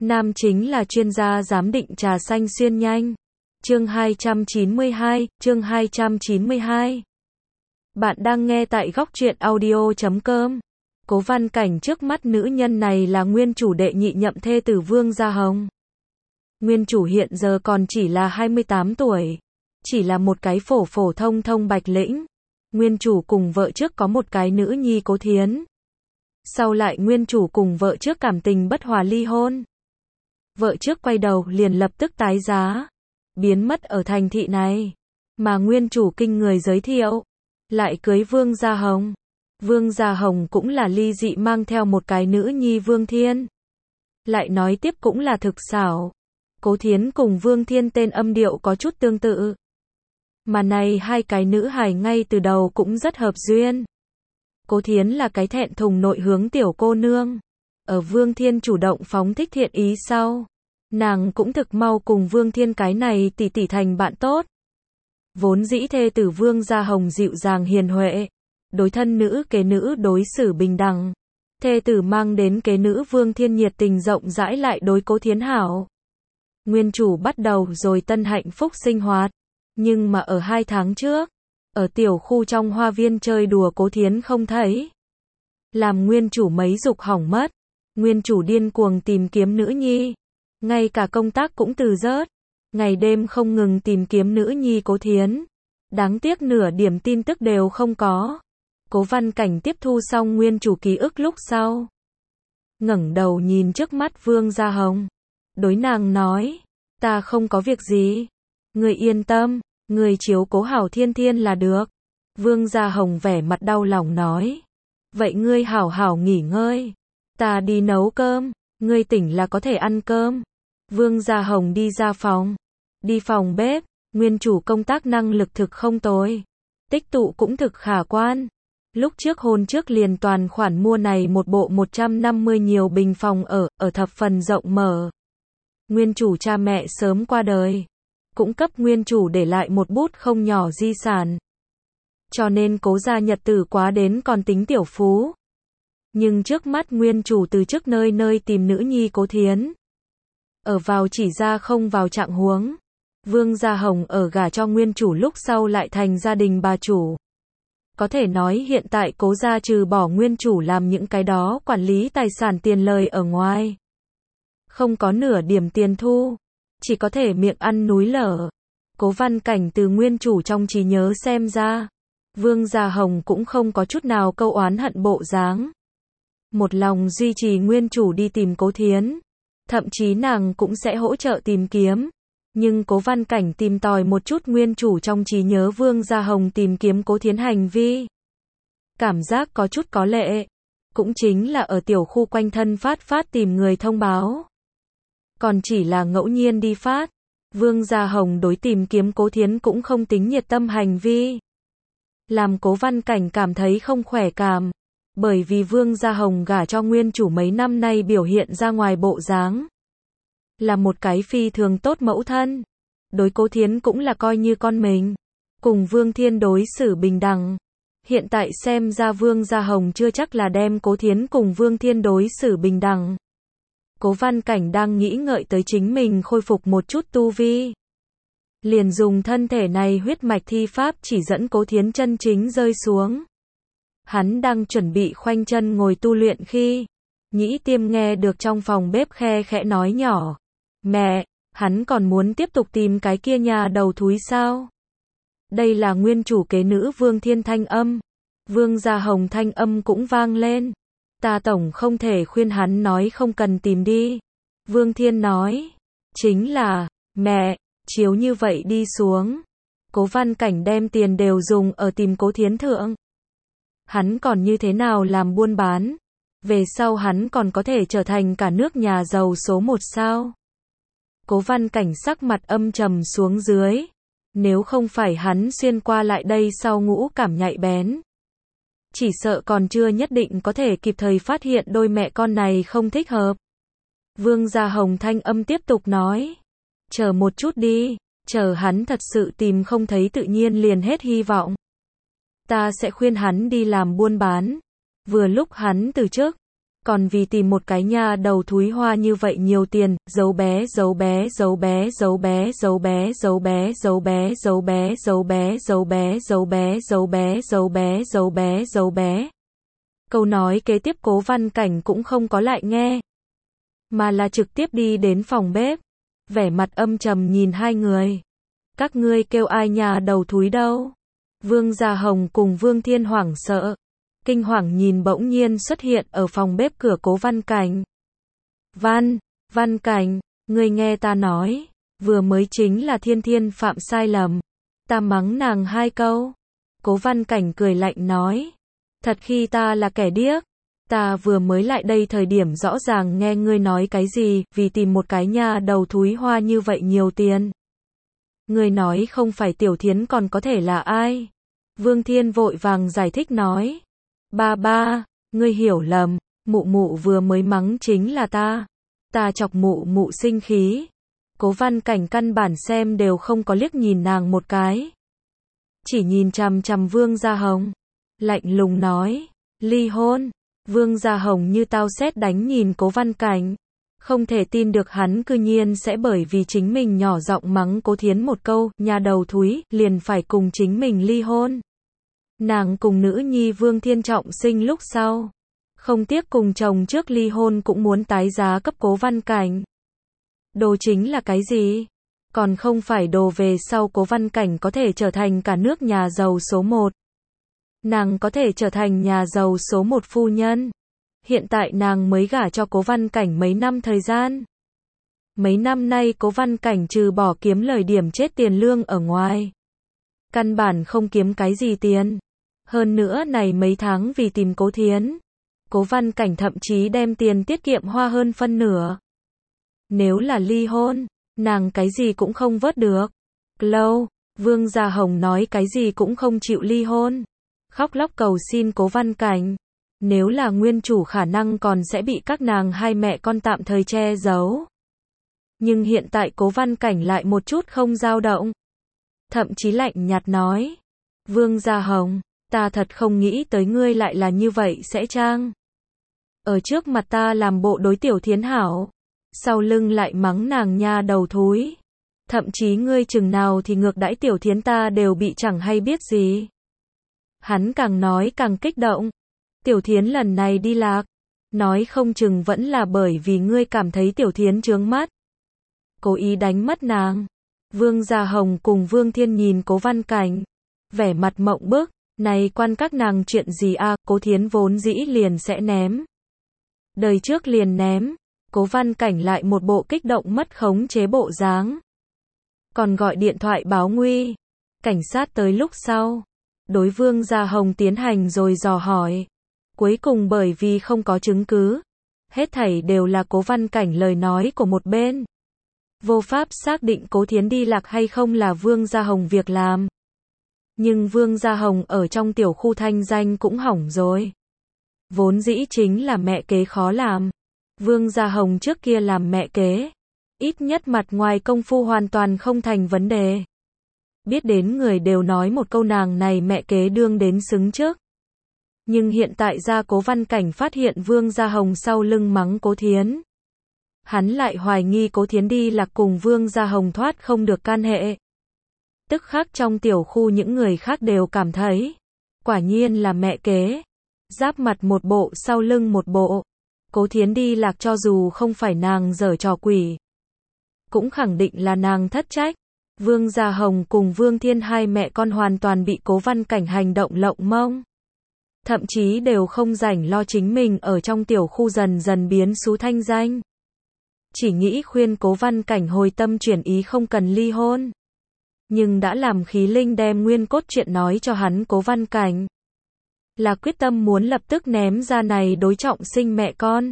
Nam chính là chuyên gia giám định trà xanh xuyên nhanh. Chương 292. Bạn đang nghe tại góc truyện audio.com. Cố Văn Cảnh trước mắt nữ nhân này là nguyên chủ đệ nhị nhậm thê tử Vương Gia Hồng. Nguyên chủ hiện giờ còn chỉ là 28 tuổi. Chỉ là một cái phổ phổ thông thông bạch lĩnh. Nguyên chủ cùng vợ trước có một cái nữ nhi Cố Thiến. Sau lại nguyên chủ cùng vợ trước cảm tình bất hòa ly hôn. Vợ trước quay đầu liền lập tức tái giá. Biến mất ở thành thị này. Mà nguyên chủ kinh người giới thiệu. Lại cưới Vương Gia Hồng. Vương Gia Hồng cũng là ly dị mang theo một cái nữ nhi Vương Thiên. Lại nói tiếp cũng là thực xảo. Cố Thiến cùng Vương Thiên tên âm điệu có chút tương tự. Mà này hai cái nữ hài ngay từ đầu cũng rất hợp duyên. Cố Thiến là cái thẹn thùng nội hướng tiểu cô nương. Ở Vương Thiên chủ động phóng thích thiện ý sau. Nàng cũng thực mau cùng Vương Thiên cái này tỷ tỷ thành bạn tốt. Vốn dĩ thê tử Vương Gia Hồng dịu dàng hiền huệ. Đối thân nữ kế nữ đối xử bình đẳng. Thê tử mang đến kế nữ Vương Thiên nhiệt tình rộng rãi lại đối Cố Thiến hảo. Nguyên chủ bắt đầu rồi tân hạnh phúc sinh hoạt. Nhưng mà ở 2 tháng trước, ở tiểu khu trong hoa viên chơi đùa Cố Thiến không thấy. Làm nguyên chủ mấy dục hỏng mất. Nguyên chủ điên cuồng tìm kiếm nữ nhi. Ngay cả công tác cũng từ rớt. Ngày đêm không ngừng tìm kiếm nữ nhi Cố Thiến. Đáng tiếc nửa điểm tin tức đều không có. Cố Văn Cảnh tiếp thu xong nguyên chủ ký ức lúc sau. Ngẩng đầu nhìn trước mắt Vương Gia Hồng. Đối nàng nói. Ta không có việc gì. Người yên tâm. Người chiếu cố hảo Thiên Thiên là được. Vương Gia Hồng vẻ mặt đau lòng nói. Vậy ngươi hảo hảo nghỉ ngơi. Ta đi nấu cơm. Ngươi tỉnh là có thể ăn cơm. Vương Gia Hồng đi ra phòng. Đi phòng bếp. Nguyên chủ công tác năng lực thực không tồi. Tích tụ cũng thực khả quan. Lúc trước hôn trước liền toàn khoản mua này một bộ 150 nhiều bình phòng ở thập phần rộng mở. Nguyên chủ cha mẹ sớm qua đời. Cũng cấp nguyên chủ để lại một bút không nhỏ di sản. Cho nên Cố gia nhật tử quá đến còn tính tiểu phú. Nhưng trước mắt nguyên chủ từ trước nơi nơi tìm nữ nhi Cố Thiến. Ở vào chỉ ra không vào trạng huống. Vương Gia Hồng ở gả cho nguyên chủ lúc sau lại thành gia đình bà chủ. Có thể nói hiện tại Cố gia trừ bỏ nguyên chủ làm những cái đó quản lý tài sản tiền lời ở ngoài. Không có nửa điểm tiền thu. Chỉ có thể miệng ăn núi lở. Cố Văn Cảnh từ nguyên chủ trong trí nhớ xem ra. Vương Gia Hồng cũng không có chút nào câu oán hận bộ dáng. Một lòng duy trì nguyên chủ đi tìm Cố Thiến. Thậm chí nàng cũng sẽ hỗ trợ tìm kiếm. Nhưng Cố Văn Cảnh tìm tòi một chút nguyên chủ trong trí nhớ Vương Gia Hồng tìm kiếm Cố Thiến hành vi. Cảm giác có chút có lệ. Cũng chính là ở tiểu khu quanh thân phát tìm người thông báo. Còn chỉ là ngẫu nhiên đi phát. Vương Gia Hồng đối tìm kiếm Cố Thiến cũng không tính nhiệt tâm hành vi. Làm Cố Văn Cảnh cảm thấy không khỏe cảm. Bởi vì Vương Gia Hồng gả cho nguyên chủ mấy năm nay biểu hiện ra ngoài bộ dáng. Là một cái phi thường tốt mẫu thân. Đối Cố Thiến cũng là coi như con mình. Cùng Vương Thiên đối xử bình đẳng. Hiện tại xem ra Vương Gia Hồng chưa chắc là đem Cố Thiến cùng Vương Thiên đối xử bình đẳng. Cố Văn Cảnh đang nghĩ ngợi tới chính mình khôi phục một chút tu vi. Liền dùng thân thể này huyết mạch thi pháp chỉ dẫn Cố Thiến chân chính rơi xuống. Hắn đang chuẩn bị khoanh chân ngồi tu luyện khi Nhĩ Tiêm nghe được trong phòng bếp khe khẽ nói nhỏ. Mẹ, hắn còn muốn tiếp tục tìm cái kia nhà đầu thúi sao? Đây là nguyên chủ kế nữ Vương Thiên thanh âm. Vương Gia Hồng thanh âm cũng vang lên. Ta tổng không thể khuyên hắn nói không cần tìm đi. Vương Thiên nói. Chính là, mẹ, chiếu như vậy đi xuống. Cố Văn Cảnh đem tiền đều dùng ở tìm Cố Thiến thượng. Hắn còn như thế nào làm buôn bán? Về sau hắn còn có thể trở thành cả nước nhà giàu số 1 sao? Cố Văn Cảnh sắc mặt âm trầm xuống dưới. Nếu không phải hắn xuyên qua lại đây sau ngũ cảm nhạy bén. Chỉ sợ còn chưa nhất định có thể kịp thời phát hiện đôi mẹ con này không thích hợp. Vương Gia Hồng thanh âm tiếp tục nói. Chờ một chút đi, chờ hắn thật sự tìm không thấy tự nhiên liền hết hy vọng. Ta sẽ khuyên hắn đi làm buôn bán. Vừa lúc hắn từ chức, Còn vì tìm một cái nhà đầu thúi hoa như vậy nhiều tiền, giấu bé, giấu bé, giấu bé, giấu bé, giấu bé, giấu bé, giấu bé, giấu bé, giấu bé, giấu bé, giấu bé, giấu bé, giấu bé, giấu bé, giấu bé. Câu nói kế tiếp Cố Văn Cảnh cũng không có lại nghe, mà là trực tiếp đi đến phòng bếp, vẻ mặt âm trầm nhìn hai người. Các ngươi kêu ai nhà đầu thúi đâu? Vương Gia Hồng cùng Vương Thiên hoảng sợ, kinh hoàng nhìn bỗng nhiên xuất hiện ở phòng bếp cửa Cố Văn Cảnh. Văn Cảnh, ngươi nghe ta nói, vừa mới chính là Thiên Thiên phạm sai lầm, ta mắng nàng 2 câu. Cố Văn Cảnh cười lạnh nói, thật khi ta là kẻ điếc, ta vừa mới lại đây thời điểm rõ ràng nghe ngươi nói cái gì, vì tìm một cái nhà đầu thúi hoa như vậy nhiều tiền. Ngươi nói không phải Tiểu Thiến còn có thể là ai? Vương Thiên vội vàng giải thích nói, ba, ngươi hiểu lầm, mụ vừa mới mắng chính là ta chọc mụ sinh khí. Cố Văn Cảnh căn bản xem đều không có liếc nhìn nàng một cái, chỉ nhìn chằm chằm Vương Gia Hồng, lạnh lùng nói, ly hôn. Vương Gia Hồng như tao sét đánh nhìn Cố Văn Cảnh, không thể tin được hắn cư nhiên sẽ bởi vì chính mình nhỏ giọng mắng Cố Thiến một câu, nhà đầu thúi, liền phải cùng chính mình ly hôn. Nàng cùng nữ nhi Vương Thiên trọng sinh lúc sau, không tiếc cùng chồng trước ly hôn cũng muốn tái giá cấp Cố Văn Cảnh. Đồ chính là cái gì? Còn không phải đồ về sau Cố Văn Cảnh có thể trở thành cả nước nhà giàu số 1. Nàng có thể trở thành nhà giàu số 1 phu nhân. Hiện tại nàng mới gả cho Cố Văn Cảnh mấy năm thời gian. Mấy năm nay Cố Văn Cảnh trừ bỏ kiếm lời điểm chết tiền lương ở ngoài, căn bản không kiếm cái gì tiền. Hơn nữa này mấy tháng vì tìm Cố Thiến, Cố Văn Cảnh thậm chí đem tiền tiết kiệm hoa hơn phân nửa. Nếu là ly hôn, nàng cái gì cũng không vớt được. Lâu, Vương Gia Hồng nói cái gì cũng không chịu ly hôn, khóc lóc cầu xin Cố Văn Cảnh. Nếu là nguyên chủ khả năng còn sẽ bị các nàng hai mẹ con tạm thời che giấu. Nhưng hiện tại Cố Văn Cảnh lại một chút không dao động, thậm chí lạnh nhạt nói, Vương Gia Hồng, ta thật không nghĩ tới ngươi lại là như vậy sẽ trang. Ở trước mặt ta làm bộ đối Tiểu Thiến hảo, sau lưng lại mắng nàng nha đầu thúi. Thậm chí ngươi chừng nào thì ngược đãi Tiểu Thiến ta đều bị chẳng hay biết gì. Hắn càng nói càng kích động. Tiểu Thiến lần này đi lạc, nói không chừng vẫn là bởi vì ngươi cảm thấy Tiểu Thiến chướng mắt, cố ý đánh mất nàng. Vương Gia Hồng cùng Vương Thiên nhìn Cố Văn Cảnh, vẻ mặt mộng bức, này quan các nàng chuyện gì a? Cố Thiến vốn dĩ liền sẽ ném, đời trước liền ném. Cố Văn Cảnh lại một bộ kích động mất khống chế bộ dáng, còn gọi điện thoại báo nguy. Cảnh sát tới lúc sau, đối Vương Gia Hồng tiến hành rồi dò hỏi. Cuối cùng bởi vì không có chứng cứ, hết thảy đều là Cố Văn Cảnh lời nói của một bên. Vô pháp xác định Cố Thiến đi lạc hay không là Vương Gia Hồng việc làm. Nhưng Vương Gia Hồng ở trong tiểu khu thanh danh cũng hỏng rồi. Vốn dĩ chính là mẹ kế khó làm. Vương Gia Hồng trước kia làm mẹ kế, ít nhất mặt ngoài công phu hoàn toàn không thành vấn đề. Biết đến người đều nói một câu nàng này mẹ kế đương đến xứng trước. Nhưng hiện tại ra Cố Văn Cảnh phát hiện Vương Gia Hồng sau lưng mắng Cố Thiến. Hắn lại hoài nghi Cố Thiến đi lạc cùng Vương Gia Hồng thoát không được can hệ. Tức khắc trong tiểu khu những người khác đều cảm thấy, quả nhiên là mẹ kế, giáp mặt một bộ sau lưng một bộ. Cố Thiến đi lạc cho dù không phải nàng giở trò quỷ, cũng khẳng định là nàng thất trách. Vương Gia Hồng cùng Vương Thiên hai mẹ con hoàn toàn bị Cố Văn Cảnh hành động lộng mông. Thậm chí đều không rảnh lo chính mình ở trong tiểu khu dần dần biến xú thanh danh. Chỉ nghĩ khuyên Cố Văn Cảnh hồi tâm chuyển ý không cần ly hôn. Nhưng đã làm khí linh đem nguyên cốt chuyện nói cho hắn. Cố Văn Cảnh là quyết tâm muốn lập tức ném ra này đối trọng sinh mẹ con.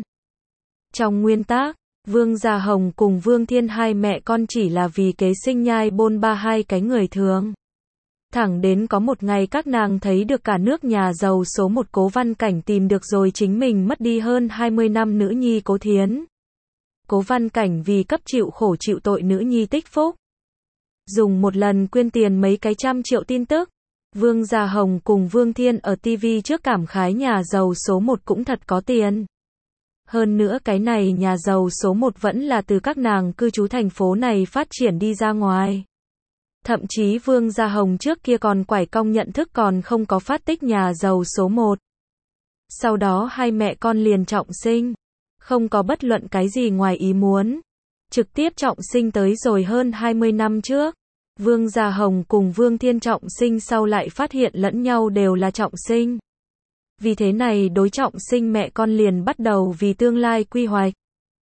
Trong nguyên tắc, Vương Gia Hồng cùng Vương Thiên hai mẹ con chỉ là vì kế sinh nhai bôn ba hai cái người thường. Thẳng đến có một ngày các nàng thấy được cả nước nhà giàu số 1 Cố Văn Cảnh tìm được rồi chính mình mất đi hơn 20 năm nữ nhi Cố Thiến. Cố Văn Cảnh vì cấp chịu khổ chịu tội nữ nhi tích phúc, dùng một lần quyên tiền mấy cái trăm triệu tin tức. Vương Gia Hồng cùng Vương Thiên ở TV trước cảm khái nhà giàu số 1 cũng thật có tiền. Hơn nữa cái này nhà giàu số 1 vẫn là từ các nàng cư trú thành phố này phát triển đi ra ngoài. Thậm chí Vương Gia Hồng trước kia còn quải cong nhận thức còn không có phát tích nhà giàu số 1. Sau đó hai mẹ con liền trọng sinh. Không có bất luận cái gì ngoài ý muốn. Trực tiếp trọng sinh tới rồi hơn 20 năm trước. Vương Gia Hồng cùng Vương Thiên trọng sinh sau lại phát hiện lẫn nhau đều là trọng sinh. Vì thế này đối trọng sinh mẹ con liền bắt đầu vì tương lai quy hoạch.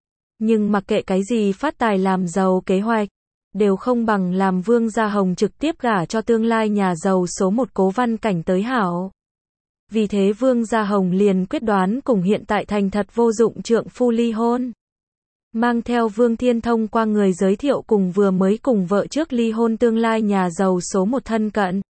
Nhưng mặc kệ cái gì phát tài làm giàu kế hoạch, đều không bằng làm Vương Gia Hồng trực tiếp gả cho tương lai nhà giàu số 1 Cố Văn Cảnh tới hảo. Vì thế Vương Gia Hồng liền quyết đoán cùng hiện tại thành thật vô dụng trượng phu ly hôn. Mang theo Vương Thiên thông qua người giới thiệu cùng vừa mới cùng vợ trước ly hôn tương lai nhà giàu số 1 thân cận.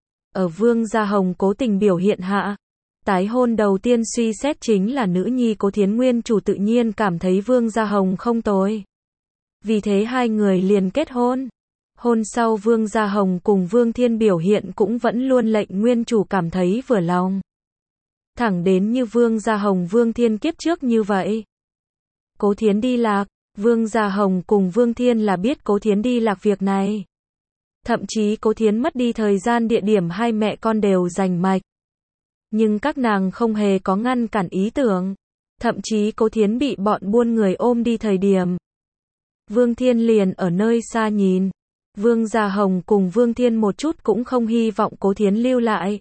Ở Vương Gia Hồng cố tình biểu hiện hạ, tái hôn đầu tiên suy xét chính là nữ nhi Cố Thiến nguyên chủ tự nhiên cảm thấy Vương Gia Hồng không tồi. Vì thế hai người liền kết hôn. Hôn sau Vương Gia Hồng cùng Vương Thiên biểu hiện cũng vẫn luôn lệnh nguyên chủ cảm thấy vừa lòng. Thẳng đến như Vương Gia Hồng Vương Thiên kiếp trước như vậy. Cố Thiến đi lạc, Vương Gia Hồng cùng Vương Thiên là biết Cố Thiến đi lạc việc này. Thậm chí Cố Thiến mất đi thời gian địa điểm hai mẹ con đều rành mạch. Nhưng các nàng không hề có ngăn cản ý tưởng. Thậm chí Cố Thiến bị bọn buôn người ôm đi thời điểm. Vương Thiên liền ở nơi xa nhìn. Vương Gia Hồng cùng Vương Thiên một chút cũng không hy vọng Cố Thiến lưu lại.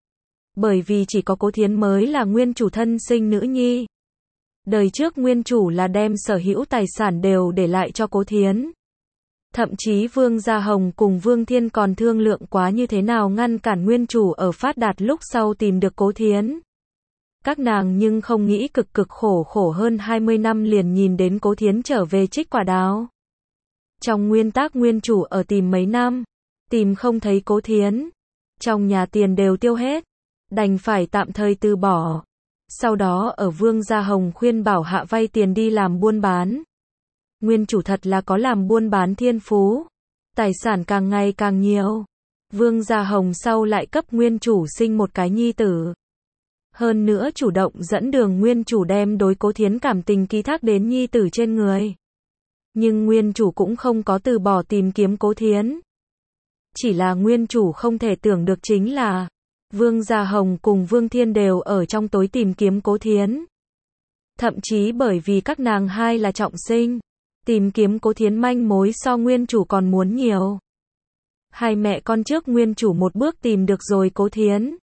Bởi vì chỉ có Cố Thiến mới là nguyên chủ thân sinh nữ nhi. Đời trước nguyên chủ là đem sở hữu tài sản đều để lại cho Cố Thiến. Thậm chí Vương Gia Hồng cùng Vương Thiên còn thương lượng quá như thế nào ngăn cản nguyên chủ ở phát đạt lúc sau tìm được Cố Thiến. Các nàng nhưng không nghĩ cực khổ hơn 20 năm liền nhìn đến Cố Thiến trở về trích quả đào. Trong nguyên tắc nguyên chủ ở tìm mấy năm, tìm không thấy Cố Thiến. Trong nhà tiền đều tiêu hết, đành phải tạm thời từ bỏ. Sau đó ở Vương Gia Hồng khuyên bảo hạ vay tiền đi làm buôn bán. Nguyên chủ thật là có làm buôn bán thiên phú. Tài sản càng ngày càng nhiều. Vương Gia Hồng sau lại cấp nguyên chủ sinh một cái nhi tử. Hơn nữa chủ động dẫn đường nguyên chủ đem đối Cố Thiến cảm tình ký thác đến nhi tử trên người. Nhưng nguyên chủ cũng không có từ bỏ tìm kiếm Cố Thiến. Chỉ là nguyên chủ không thể tưởng được chính là Vương Gia Hồng cùng Vương Thiên đều ở trong tối tìm kiếm Cố Thiến. Thậm chí bởi vì các nàng hai là trọng sinh, tìm kiếm Cố Thiến manh mối so nguyên chủ còn muốn nhiều. Hai mẹ con trước nguyên chủ một bước tìm được rồi Cố Thiến.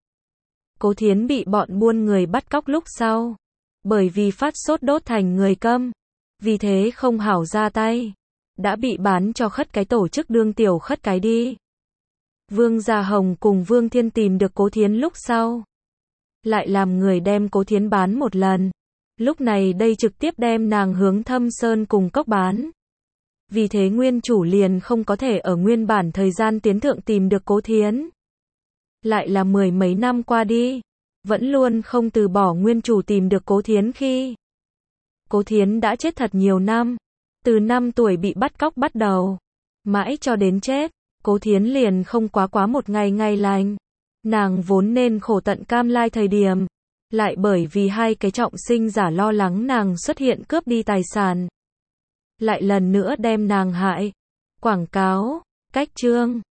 Cố Thiến bị bọn buôn người bắt cóc lúc sau. Bởi vì phát sốt đốt thành người câm. Vì thế không hảo ra tay. Đã bị bán cho khất cái tổ chức đương tiểu khất cái đi. Vương Gia Hồng cùng Vương Thiên tìm được Cố Thiến lúc sau. Lại làm người đem Cố Thiến bán một lần. Lúc này đây trực tiếp đem nàng hướng Thâm Sơn cùng cốc bán. Vì thế nguyên chủ liền không có thể ở nguyên bản thời gian tiến thượng tìm được Cố Thiến. Lại là mười mấy năm qua đi. Vẫn luôn không từ bỏ nguyên chủ tìm được Cố Thiến khi. Cố Thiến đã chết thật nhiều năm. Từ 5 tuổi bị bắt cóc bắt đầu. Mãi cho đến chết. Cố Thiến liền không quá một ngày ngày lành. Nàng vốn nên khổ tận cam lai thời điểm. Lại bởi vì hai cái trọng sinh giả lo lắng nàng xuất hiện cướp đi tài sản. Lại lần nữa đem nàng hại. Quảng cáo, cách chương.